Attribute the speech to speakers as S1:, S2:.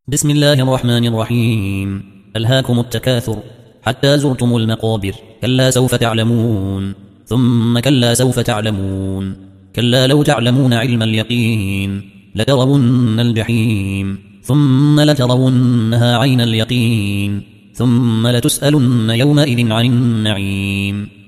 S1: بسم الله الرحمن الرحيم. ألهاكم التكاثر حتى زرتم المقابر. كلا سوف تعلمون ثم كلا سوف تعلمون. كلا لو تعلمون علم اليقين لترون الجحيم ثم لترونها عين اليقين ثم لتسألن يومئذ عن النعيم.